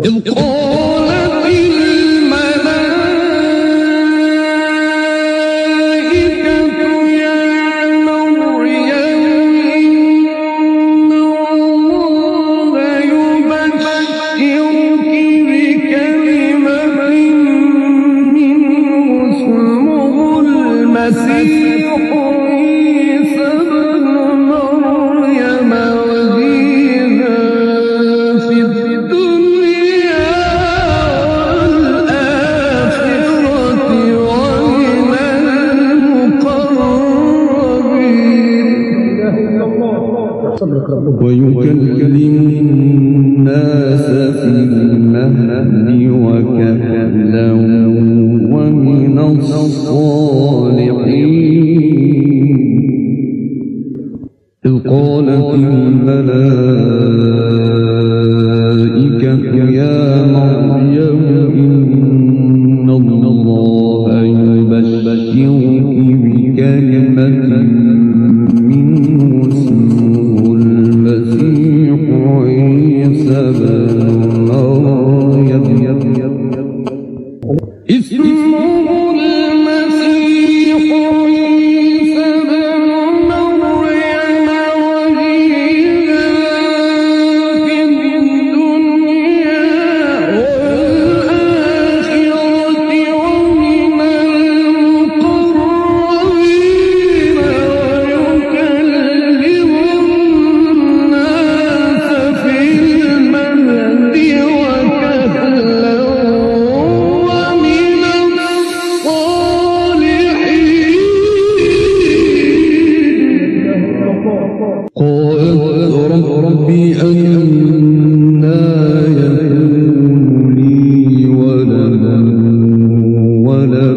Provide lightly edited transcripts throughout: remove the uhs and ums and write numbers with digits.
إذ قالت الملائكة يا مريم إن الله يبشرك بكلمة منه اسمه المسيح عيسى ابن مريم وجيها في الدنيا والآخرة ومن المقربين ويكلم الناس في المهد وكهلا ومن الصالحين إذ قالت الملائكة يا مريم إن الله يبشرك بكلمة منه اسمه المسيح عيسى ابن مريم اسمه المسيح عيسى ابن مريم وجيها في الدنيا والآخرة ومن المقربين ويكلم الناس في المهد وكهلا ومن الصالحين قالت رب أنى يكون لي ولد ولم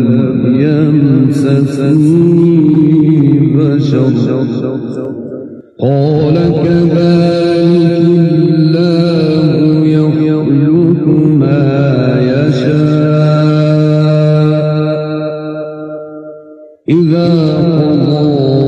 يمسسني بشر قال كذلك الله يخلق ما يشاء إذا قضى